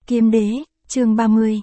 Kiếm đế, chương 30,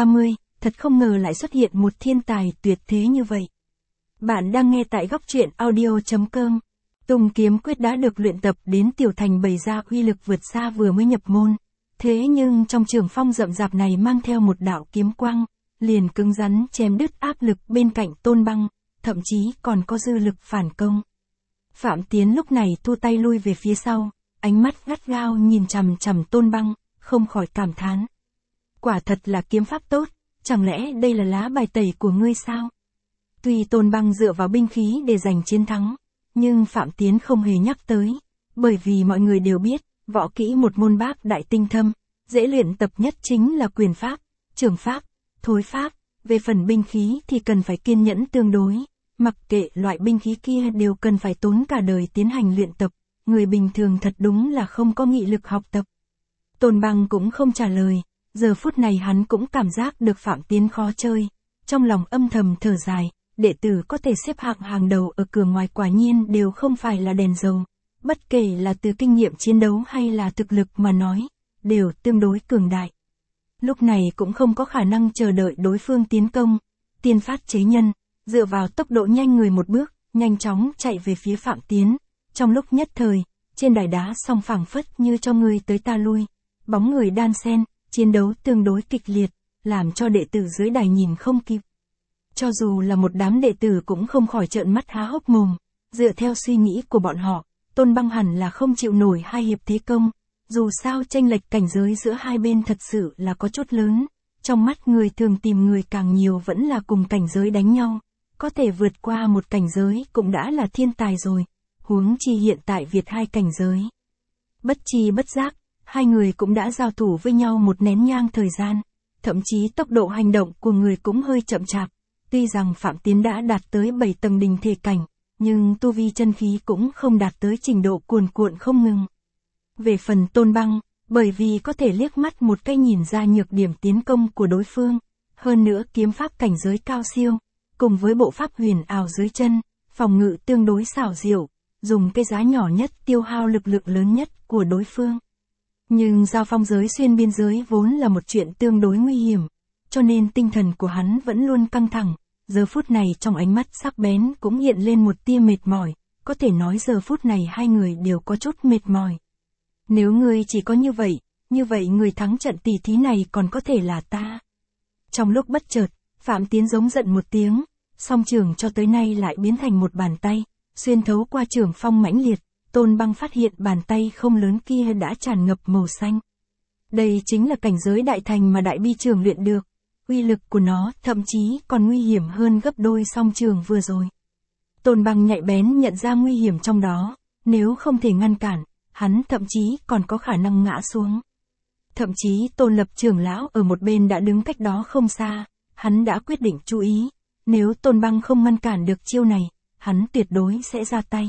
thật không ngờ lại xuất hiện một thiên tài tuyệt thế như vậy. Bạn đang nghe tại góc truyện audio.com. Tùng kiếm quyết đã được luyện tập đến tiểu thành bày ra uy lực vượt xa vừa mới nhập môn. Thế nhưng trong trường phong rậm rạp này mang theo một đạo kiếm quang, liền cứng rắn chém đứt áp lực bên cạnh Tôn Băng, thậm chí còn có dư lực phản công. Phạm Tiến lúc này thu tay lui về phía sau, ánh mắt gắt gao nhìn chằm chằm Tôn Băng, không khỏi cảm thán. Quả thật là kiếm pháp tốt, chẳng lẽ đây là lá bài tẩy của ngươi sao? Tuy Tôn Băng dựa vào binh khí để giành chiến thắng, nhưng Phạm Tiến không hề nhắc tới, bởi vì mọi người đều biết, võ kỹ một môn bác đại tinh thâm, dễ luyện tập nhất chính là quyền pháp, trường pháp, thối pháp, về phần binh khí thì cần phải kiên nhẫn tương đối, mặc kệ loại binh khí kia đều cần phải tốn cả đời tiến hành luyện tập, người bình thường thật đúng là không có nghị lực học tập. Tôn Băng cũng không trả lời, giờ phút này hắn cũng cảm giác được Phạm Tiến khó chơi, trong lòng âm thầm thở dài, đệ tử có thể xếp hạng hàng đầu ở cửa ngoài quả nhiên đều không phải là đèn dầu, bất kể là từ kinh nghiệm chiến đấu hay là thực lực mà nói, đều tương đối cường đại. Lúc này cũng không có khả năng chờ đợi đối phương tiến công, tiên phát chế nhân, dựa vào tốc độ nhanh người một bước, nhanh chóng chạy về phía Phạm Tiến, trong lúc nhất thời, trên đài đá song phẳng phất như cho người tới ta lui, bóng người đan xen, chiến đấu tương đối kịch liệt, làm cho đệ tử dưới đài nhìn không kịp. Cho dù là một đám đệ tử cũng không khỏi trợn mắt há hốc mồm, dựa theo suy nghĩ của bọn họ, Tôn Băng hẳn là không chịu nổi hai hiệp thế công, dù sao chênh lệch cảnh giới giữa hai bên thật sự là có chút lớn, trong mắt người thường tìm người càng nhiều vẫn là cùng cảnh giới đánh nhau, có thể vượt qua một cảnh giới cũng đã là thiên tài rồi, huống chi hiện tại Việt hai cảnh giới. Bất chi bất giác, hai người cũng đã giao thủ với nhau một nén nhang thời gian, thậm chí tốc độ hành động của người cũng hơi chậm chạp. Tuy rằng Phạm Tiến đã đạt tới 7 tầng đình thể cảnh, nhưng tu vi chân khí cũng không đạt tới trình độ cuồn cuộn không ngừng. Về phần Tôn Băng, bởi vì có thể liếc mắt một cái nhìn ra nhược điểm tiến công của đối phương, hơn nữa kiếm pháp cảnh giới cao siêu, cùng với bộ pháp huyền ảo dưới chân, phòng ngự tương đối xảo diệu, dùng cái giá nhỏ nhất tiêu hao lực lượng lớn nhất của đối phương. Nhưng giao phong giới xuyên biên giới vốn là một chuyện tương đối nguy hiểm, cho nên tinh thần của hắn vẫn luôn căng thẳng. Giờ phút này trong ánh mắt sắc bén cũng hiện lên một tia mệt mỏi, có thể nói giờ phút này hai người đều có chút mệt mỏi. Nếu ngươi chỉ có như vậy người thắng trận tỷ thí này còn có thể là ta. Trong lúc bất chợt, Phạm Tiến giống giận một tiếng, song trường cho tới nay lại biến thành một bàn tay, xuyên thấu qua trường phong mãnh liệt, Tôn Băng phát hiện bàn tay không lớn kia đã tràn ngập màu xanh. Đây chính là cảnh giới đại thành mà đại bi trường luyện được. Uy lực của nó thậm chí còn nguy hiểm hơn gấp đôi song trường vừa rồi. Tôn Băng nhạy bén nhận ra nguy hiểm trong đó, nếu không thể ngăn cản, hắn thậm chí còn có khả năng ngã xuống. Thậm chí Tôn Lập trưởng lão ở một bên đã đứng cách đó không xa, hắn đã quyết định chú ý, nếu Tôn Băng không ngăn cản được chiêu này, hắn tuyệt đối sẽ ra tay.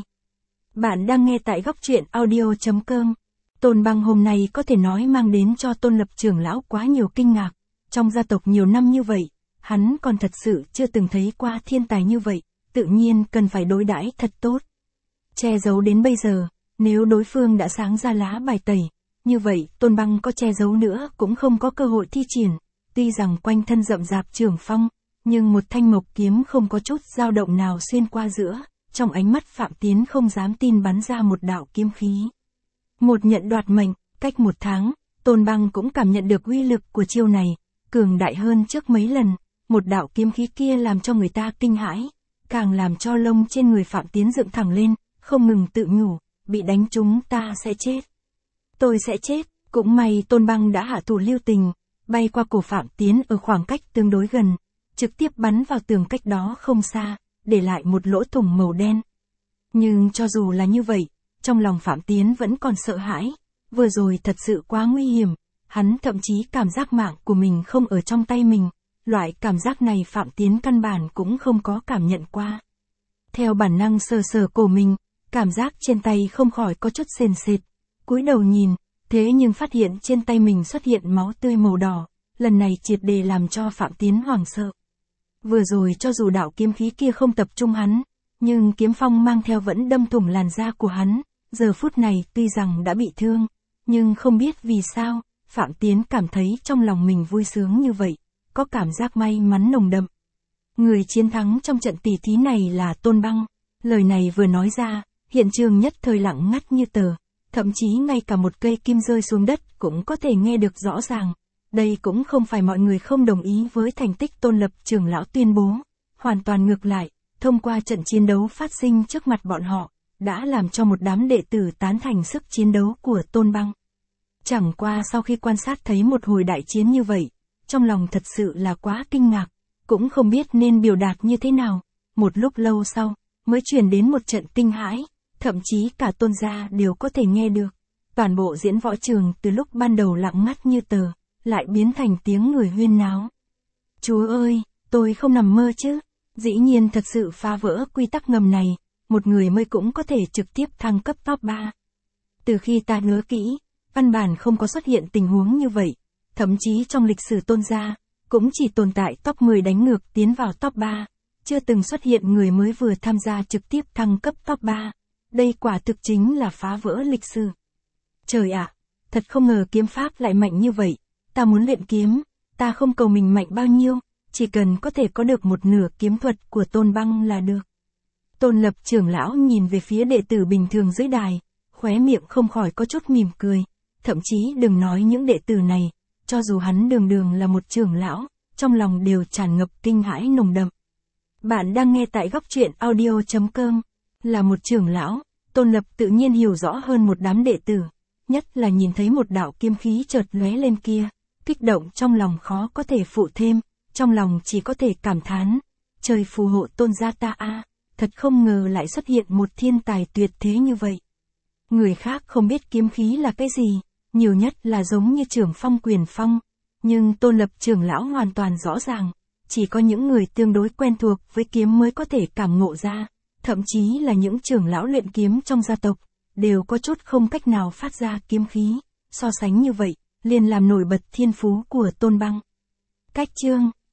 Bạn đang nghe tại góc truyện audio.com. Tôn Băng hôm nay có thể nói mang đến cho Tôn Lập trưởng lão quá nhiều kinh ngạc. Trong gia tộc nhiều năm như vậy, hắn còn thật sự chưa từng thấy qua thiên tài như vậy, tự nhiên cần phải đối đãi thật tốt. Che giấu đến bây giờ, nếu đối phương đã sáng ra lá bài tẩy, như vậy Tôn Băng có che giấu nữa cũng không có cơ hội thi triển. Tuy rằng quanh thân rậm rạp trường phong, nhưng một thanh mộc kiếm không có chút dao động nào xuyên qua giữa, trong ánh mắt Phạm Tiến không dám tin bắn ra một đạo kiếm khí. Một nhận đoạt mệnh, cách một tháng, Tôn Băng cũng cảm nhận được uy lực của chiêu này. Cường đại hơn trước mấy lần, một đạo kiếm khí kia làm cho người ta kinh hãi, càng làm cho lông trên người Phạm Tiến dựng thẳng lên, không ngừng tự nhủ, bị đánh trúng ta sẽ chết. Tôi sẽ chết, cũng may Tôn Băng đã hạ thủ lưu tình, bay qua cổ Phạm Tiến ở khoảng cách tương đối gần, trực tiếp bắn vào tường cách đó không xa, để lại một lỗ thủng màu đen. Nhưng cho dù là như vậy, trong lòng Phạm Tiến vẫn còn sợ hãi, vừa rồi thật sự quá nguy hiểm. Hắn thậm chí cảm giác mạng của mình không ở trong tay mình, loại cảm giác này Phạm Tiến căn bản cũng không có cảm nhận qua. Theo bản năng sờ sờ cổ mình, cảm giác trên tay không khỏi có chút sền sệt, cúi đầu nhìn, thế nhưng phát hiện trên tay mình xuất hiện máu tươi màu đỏ, lần này triệt để làm cho Phạm Tiến hoảng sợ. Vừa rồi cho dù đạo kiếm khí kia không tập trung hắn, nhưng kiếm phong mang theo vẫn đâm thủng làn da của hắn, giờ phút này tuy rằng đã bị thương, nhưng không biết vì sao, Phạm Tiến cảm thấy trong lòng mình vui sướng như vậy, có cảm giác may mắn nồng đậm. Người chiến thắng trong trận tỷ thí này là Tôn Băng. Lời này vừa nói ra, hiện trường nhất thời lặng ngắt như tờ. Thậm chí ngay cả một cây kim rơi xuống đất cũng có thể nghe được rõ ràng. Đây cũng không phải mọi người không đồng ý với thành tích Tôn Lập trưởng lão tuyên bố. Hoàn toàn ngược lại, thông qua trận chiến đấu phát sinh trước mặt bọn họ, đã làm cho một đám đệ tử tán thành sức chiến đấu của Tôn Băng. Chẳng qua sau khi quan sát thấy một hồi đại chiến như vậy, trong lòng thật sự là quá kinh ngạc, cũng không biết nên biểu đạt như thế nào. Một lúc lâu sau, mới truyền đến một trận kinh hãi, thậm chí cả Tôn gia đều có thể nghe được. Toàn bộ diễn võ trường từ lúc ban đầu lặng ngắt như tờ, lại biến thành tiếng người huyên náo. Chúa ơi, tôi không nằm mơ chứ, dĩ nhiên thật sự phá vỡ quy tắc ngầm này, một người mới cũng có thể trực tiếp thăng cấp top 3. Từ khi ta nhớ kỹ, căn bản không có xuất hiện tình huống như vậy, thậm chí trong lịch sử Tôn gia, cũng chỉ tồn tại top 10 đánh ngược tiến vào top 3, chưa từng xuất hiện người mới vừa tham gia trực tiếp thăng cấp top 3. Đây quả thực chính là phá vỡ lịch sử. Trời ạ, thật không ngờ kiếm pháp lại mạnh như vậy, ta muốn luyện kiếm, ta không cầu mình mạnh bao nhiêu, chỉ cần có thể có được một nửa kiếm thuật của Tôn Băng là được. Tôn Lập trưởng lão nhìn về phía đệ tử bình thường dưới đài, khóe miệng không khỏi có chút mỉm cười, thậm chí đừng nói những đệ tử này, cho dù hắn đường đường là một trưởng lão, trong lòng đều tràn ngập kinh hãi nồng đậm. Bạn đang nghe tại góc truyện audio.com, là một trưởng lão, Tôn Lập tự nhiên hiểu rõ hơn một đám đệ tử, nhất là nhìn thấy một đạo kiếm khí chợt lóe lên kia, kích động trong lòng khó có thể phụ thêm, trong lòng chỉ có thể cảm thán, trời phù hộ Tôn gia ta a, thật không ngờ lại xuất hiện một thiên tài tuyệt thế như vậy. Người khác không biết kiếm khí là cái gì, nhiều nhất là giống như trưởng phong quyền phong, nhưng Tôn Lập trưởng lão hoàn toàn rõ ràng, chỉ có những người tương đối quen thuộc với kiếm mới có thể cảm ngộ ra, thậm chí là những trưởng lão luyện kiếm trong gia tộc, đều có chút không cách nào phát ra kiếm khí, so sánh như vậy, liền làm nổi bật thiên phú của Tôn Băng. Cách chương